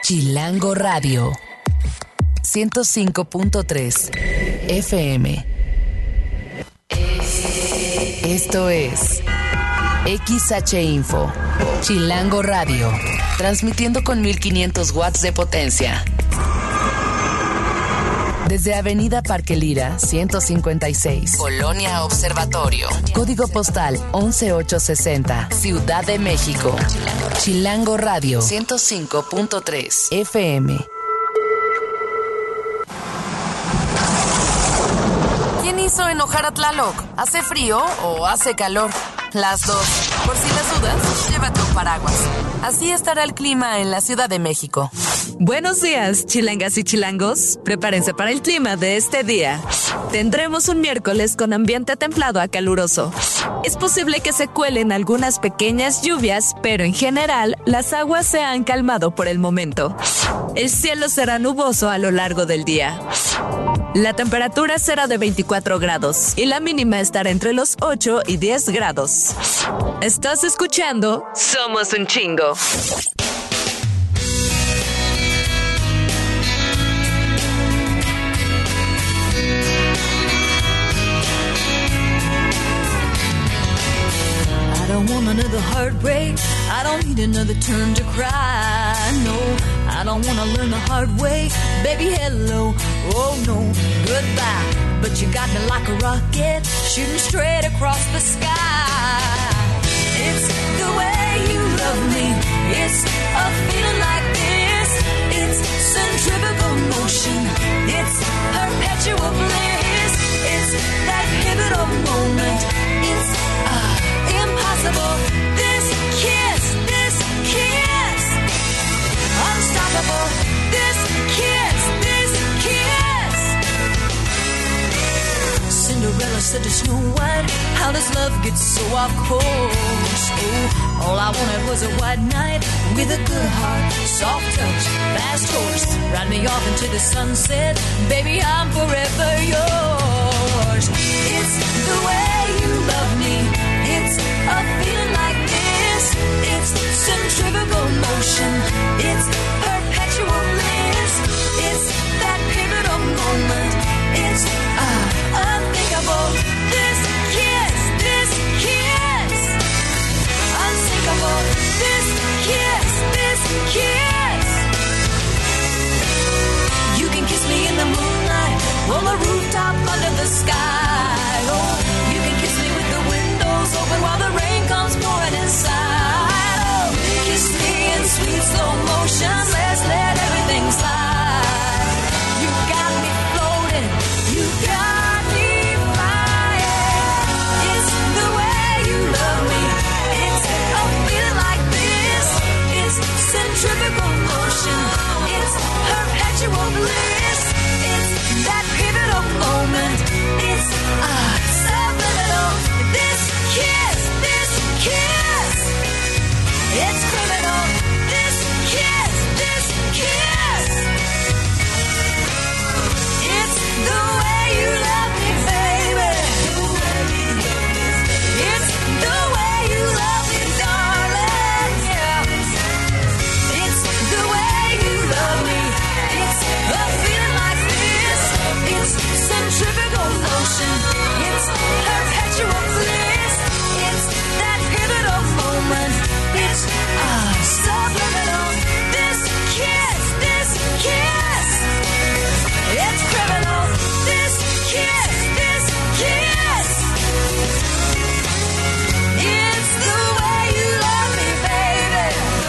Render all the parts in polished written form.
Chilango Radio 105.3 FM. Esto es XH Info, Chilango Radio, transmitiendo con 1500 watts de potencia. Desde Avenida Parque Lira, 156, Colonia Observatorio, código postal 11860, Ciudad de México. Chilango Radio 105.3 FM. ¿Quién hizo enojar a Tlaloc? ¿Hace frío o hace calor? Las dos. Por si las dudas, llévate un paraguas. Así estará el clima en la Ciudad de México. Buenos días, chilangas y chilangos. Prepárense para el clima de este día. Tendremos un miércoles con ambiente templado a caluroso. Es posible que se cuelen algunas pequeñas lluvias, pero en general las aguas se han calmado por el momento. El cielo será nuboso a lo largo del día. La temperatura será de 24 grados y la mínima estará entre los 8 y 10 grados. Estás escuchando Somos un Chingo. I don't want another heartbreak. I don't need another turn to cry. No, I don't want to learn the hard way. Baby, hello. Oh, no, goodbye. But you got me like a rocket, shooting straight across the sky. It's the way you love me. It's a feeling like this. It's centrifugal motion. It's perpetual bliss. It's that pivotal moment. It's impossible. This kiss. Unstoppable. This kiss. Cinderella said to Snow White, how does love get so off course? Oh, all I wanted was a white knight with a good heart, soft touch, fast horse. Ride me off into the sunset, baby, I'm forever yours. It's the way you love me. It's a feeling like this. It's centrifugal motion. It's perpetual bliss. It's that pivotal moment. It's unthinkable. This kiss. Unsinkable. This kiss. You can kiss me in the moonlight, on the rooftop under the sky. Oh, you can kiss me with the windows open while the rain comes pouring inside. Oh, kiss me in sweet slow motion. Let's let everything slide. You got me floating. You got me flying. It's the way you love me. It's a feeling like this. It's centrifugal motion. It's perpetual bliss. It's that pivotal moment. It's subliminal. This kiss. It's criminal. This kiss. It's the way you love me, baby. It's the way you love me, darling. Yeah. It's the way you love me. It's a feeling like this. It's centrifugal motion. It's perpetual bliss. It's that pivotal moment. It's subliminal. This kiss. It's criminal. This kiss. It's the way you love me, baby.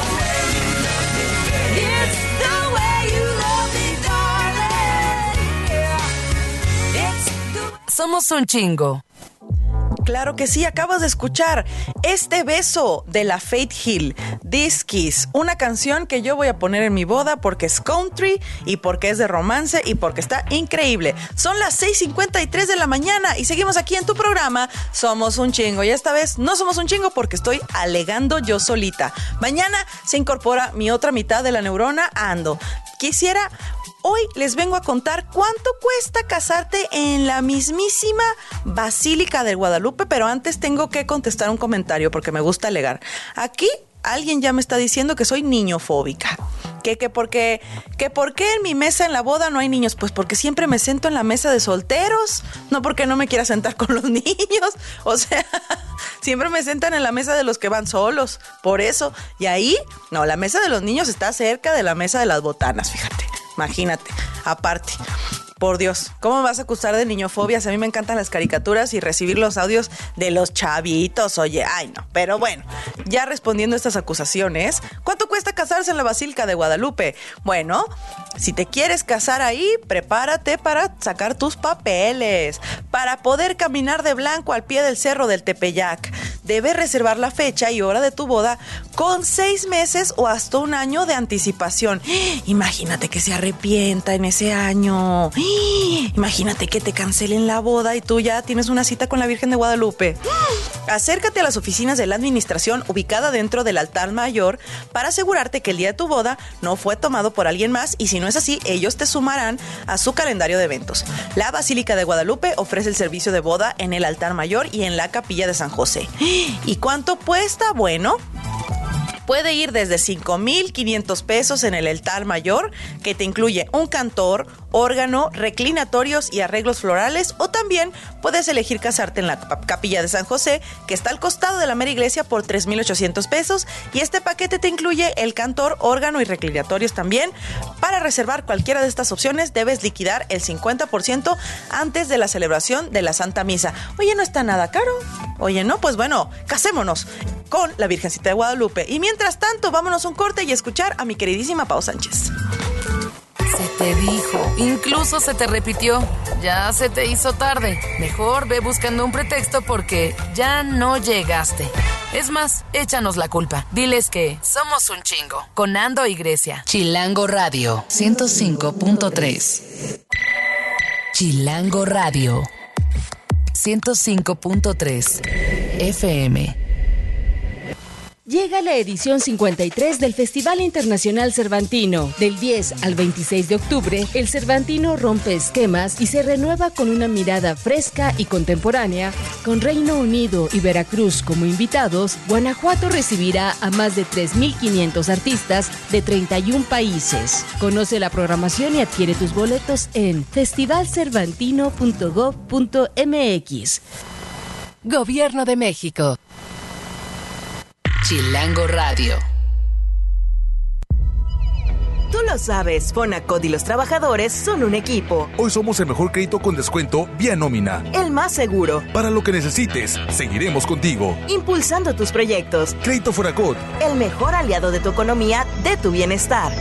It's the way you love me, darling. Yeah. It's the... Somos un Chingo. Claro que sí, acabas de escuchar Este Beso de la Faith Hill, This Kiss, una canción que yo voy a poner en mi boda porque es country y porque es de romance y porque está increíble. Son las 6:53 de la mañana y seguimos aquí en tu programa Somos un Chingo, y esta vez no somos un chingo porque estoy alegando yo solita. Mañana se incorpora mi otra mitad de la neurona, Ando. Hoy les vengo a contar cuánto cuesta casarte en la mismísima Basílica de Guadalupe, pero antes tengo que contestar un comentario porque me gusta alegar. Aquí alguien ya me está diciendo que soy niñofóbica. Que por qué en mi mesa en la boda no hay niños. Pues porque siempre me siento en la mesa de solteros, no porque no me quiera sentar con los niños. O sea, siempre me sientan en la mesa de los que van solos, por eso. Y ahí, no, la mesa de los niños está cerca de la mesa de las botanas, fíjate, imagínate, aparte. Por Dios, ¿cómo me vas a acusar de niñofobias? A mí me encantan las caricaturas y recibir los audios de los chavitos, oye, ay no. Pero bueno, ya respondiendo a estas acusaciones, ¿cuánto cuesta casarse en la Basílica de Guadalupe? Bueno, si te quieres casar ahí, prepárate para sacar tus papeles, para poder caminar de blanco al pie del cerro del Tepeyac. Debes reservar la fecha y hora de tu boda con 6 meses o hasta 1 año de anticipación. Imagínate que se arrepienta en ese año. Imagínate que te cancelen la boda y tú ya tienes una cita con la Virgen de Guadalupe. Acércate a las oficinas de la administración ubicada dentro del altar mayor para asegurarte que el día de tu boda no fue tomado por alguien más, y si no es así, ellos te sumarán a su calendario de eventos. La Basílica de Guadalupe ofrece el servicio de boda en el altar mayor y en la capilla de San José. ¿Y cuánto cuesta? Bueno, puede ir desde 5,500 pesos en el altar mayor, que te incluye un cantor, órgano, reclinatorios y arreglos florales, o también puedes elegir casarte en la capilla de San José, que está al costado de la mera iglesia, por 3,800 pesos, y este paquete te incluye el cantor, órgano y reclinatorios también. Para reservar cualquiera de estas opciones debes liquidar el 50% antes de la celebración de la Santa Misa. Oye, no está nada caro. Oye, no, pues bueno, casémonos con la Virgencita de Guadalupe. Y mientras tanto, vámonos a un corte y escuchar a mi queridísima Pau Sánchez. Se te dijo, incluso se te repitió, ya se te hizo tarde. Mejor ve buscando un pretexto porque ya no llegaste. Es más, échanos la culpa. Diles que somos un chingo. Con Ando y Grecia. Chilango Radio 105.3. Chilango Radio 105.3 FM. Llega la edición 53 del Festival Internacional Cervantino. Del 10 al 26 de octubre, el Cervantino rompe esquemas y se renueva con una mirada fresca y contemporánea. Con Reino Unido y Veracruz como invitados, Guanajuato recibirá a más de 3,500 artistas de 31 países. Conoce la programación y adquiere tus boletos en festivalcervantino.gov.mx. Gobierno de México. Chilango Radio. Tú lo sabes, Fonacot y los trabajadores son un equipo. Hoy somos el mejor crédito con descuento vía nómina. El más seguro. Para lo que necesites, seguiremos contigo. Impulsando tus proyectos. Crédito Fonacot. El mejor aliado de tu economía, de tu bienestar.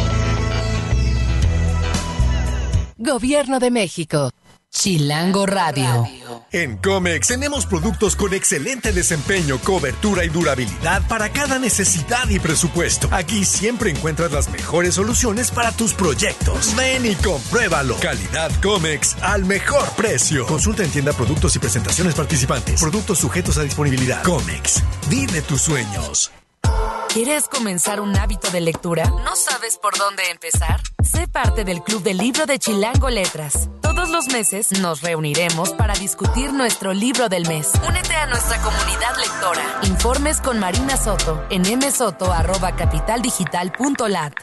Gobierno de México. Chilango Radio. En Comex tenemos productos con excelente desempeño, cobertura y durabilidad para cada necesidad y presupuesto. Aquí siempre encuentras las mejores soluciones para tus proyectos. Ven y compruébalo. Calidad Comex al mejor precio. Consulta en tienda productos y presentaciones participantes. Productos sujetos a disponibilidad. Comex, vive tus sueños. ¿Quieres comenzar un hábito de lectura? ¿No sabes por dónde empezar? Sé parte del Club del Libro de Chilango Letras. Todos los meses nos reuniremos para discutir nuestro libro del mes. Únete a nuestra comunidad lectora. Informes con Marina Soto en msoto@capitaldigital.lat.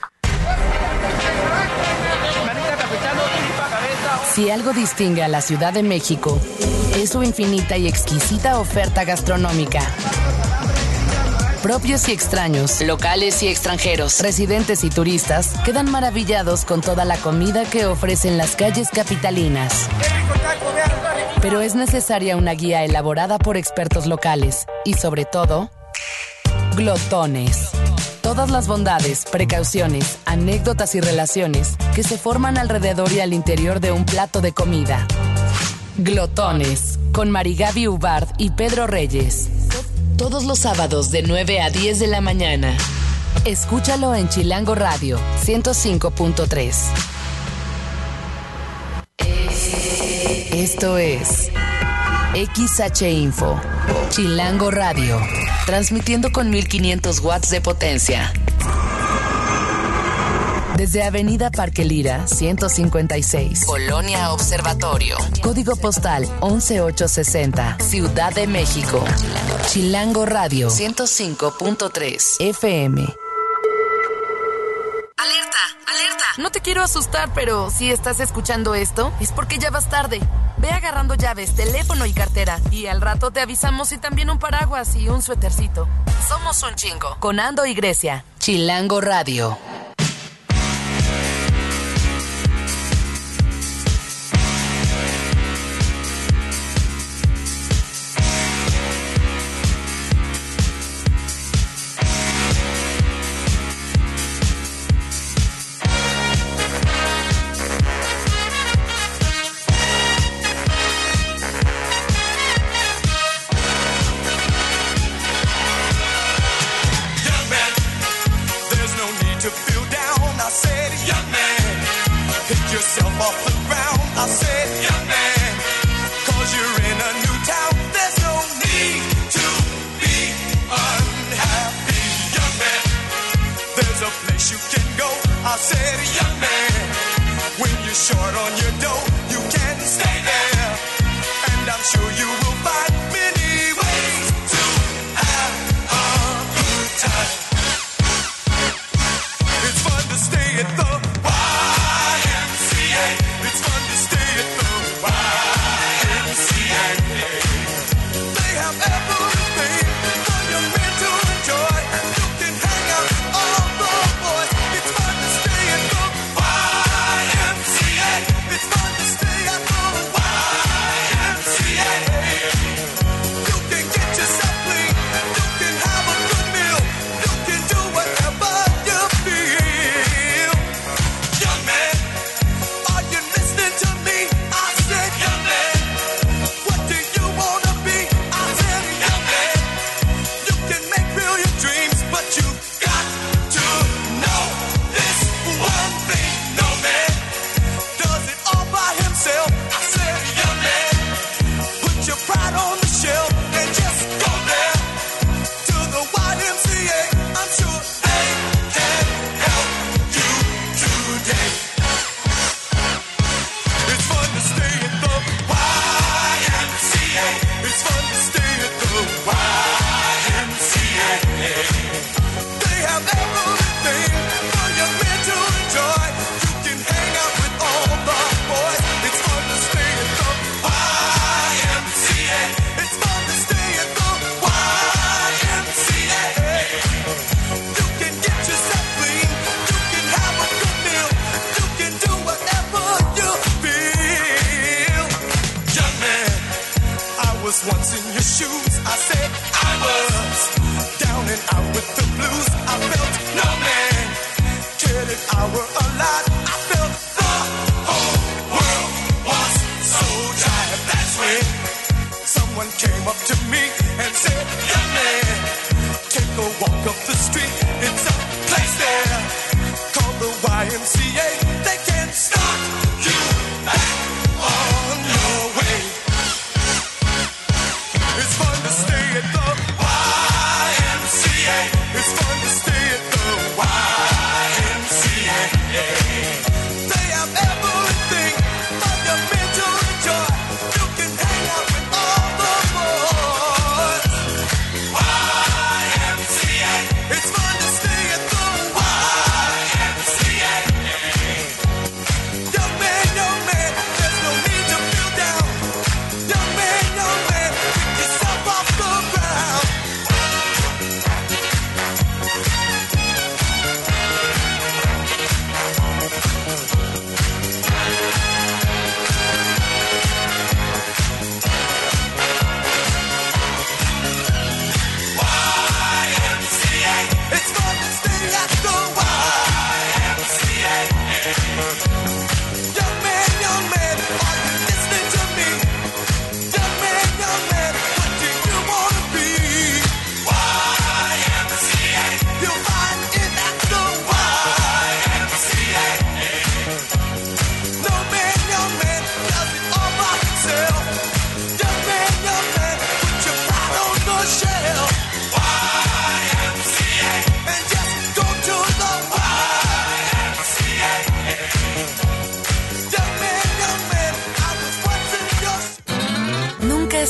Si algo distingue a la Ciudad de México, es su infinita y exquisita oferta gastronómica. Propios y extraños, locales y extranjeros, residentes y turistas quedan maravillados con toda la comida que ofrecen las calles capitalinas. Pero es necesaria una guía elaborada por expertos locales y, sobre todo, glotones. Todas las bondades, precauciones, anécdotas y relaciones que se forman alrededor y al interior de un plato de comida. Glotones, con Marigaby Ubard y Pedro Reyes. Todos los sábados de 9 a 10 de la mañana. Escúchalo en Chilango Radio 105.3. Esto es XH Info, Chilango Radio, transmitiendo con 1500 watts de potencia. Desde Avenida Parque Lira, 156, Colonia Observatorio. Código postal 11860, Ciudad de México. Chilango Radio 105.3 FM. No te quiero asustar, pero si estás escuchando esto, es porque ya vas tarde. Ve agarrando llaves, teléfono y cartera. Y al rato te avisamos y también un paraguas y un suétercito. Somos un chingo. Con Ando y Grecia. Chilango Radio.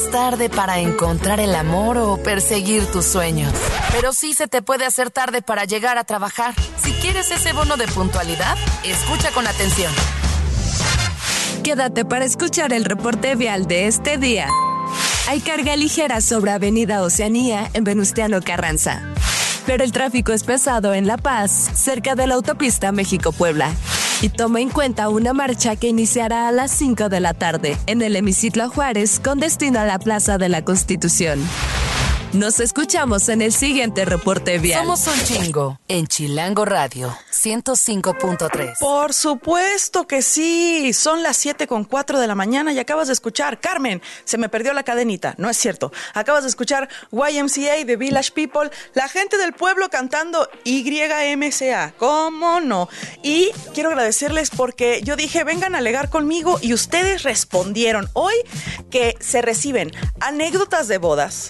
es tarde para encontrar el amor o perseguir tus sueños, pero sí se te puede hacer tarde para llegar a trabajar. Si quieres ese bono de puntualidad, escucha con atención. Quédate para escuchar el reporte vial de este día. Hay carga ligera sobre Avenida Oceanía en Venustiano Carranza, pero el tráfico es pesado en La Paz, cerca de la autopista México-Puebla. Y toma en cuenta una marcha que iniciará a las 5 de la tarde en el Hemiciclo Juárez con destino a la Plaza de la Constitución. Nos escuchamos en el siguiente reporte vial. Somos un chingo en Chilango Radio 105.3. Por supuesto que sí. Son las 7:04 de la mañana y acabas de escuchar, Carmen, se me perdió la cadenita. No es cierto. Acabas de escuchar YMCA, The Village People, la gente del pueblo cantando YMCA. ¿Cómo no? Y quiero agradecerles porque yo dije, vengan a alegar conmigo y ustedes respondieron. Hoy que se reciben anécdotas de bodas.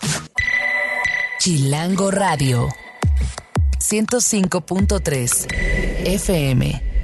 Chilango Radio 105.3 FM.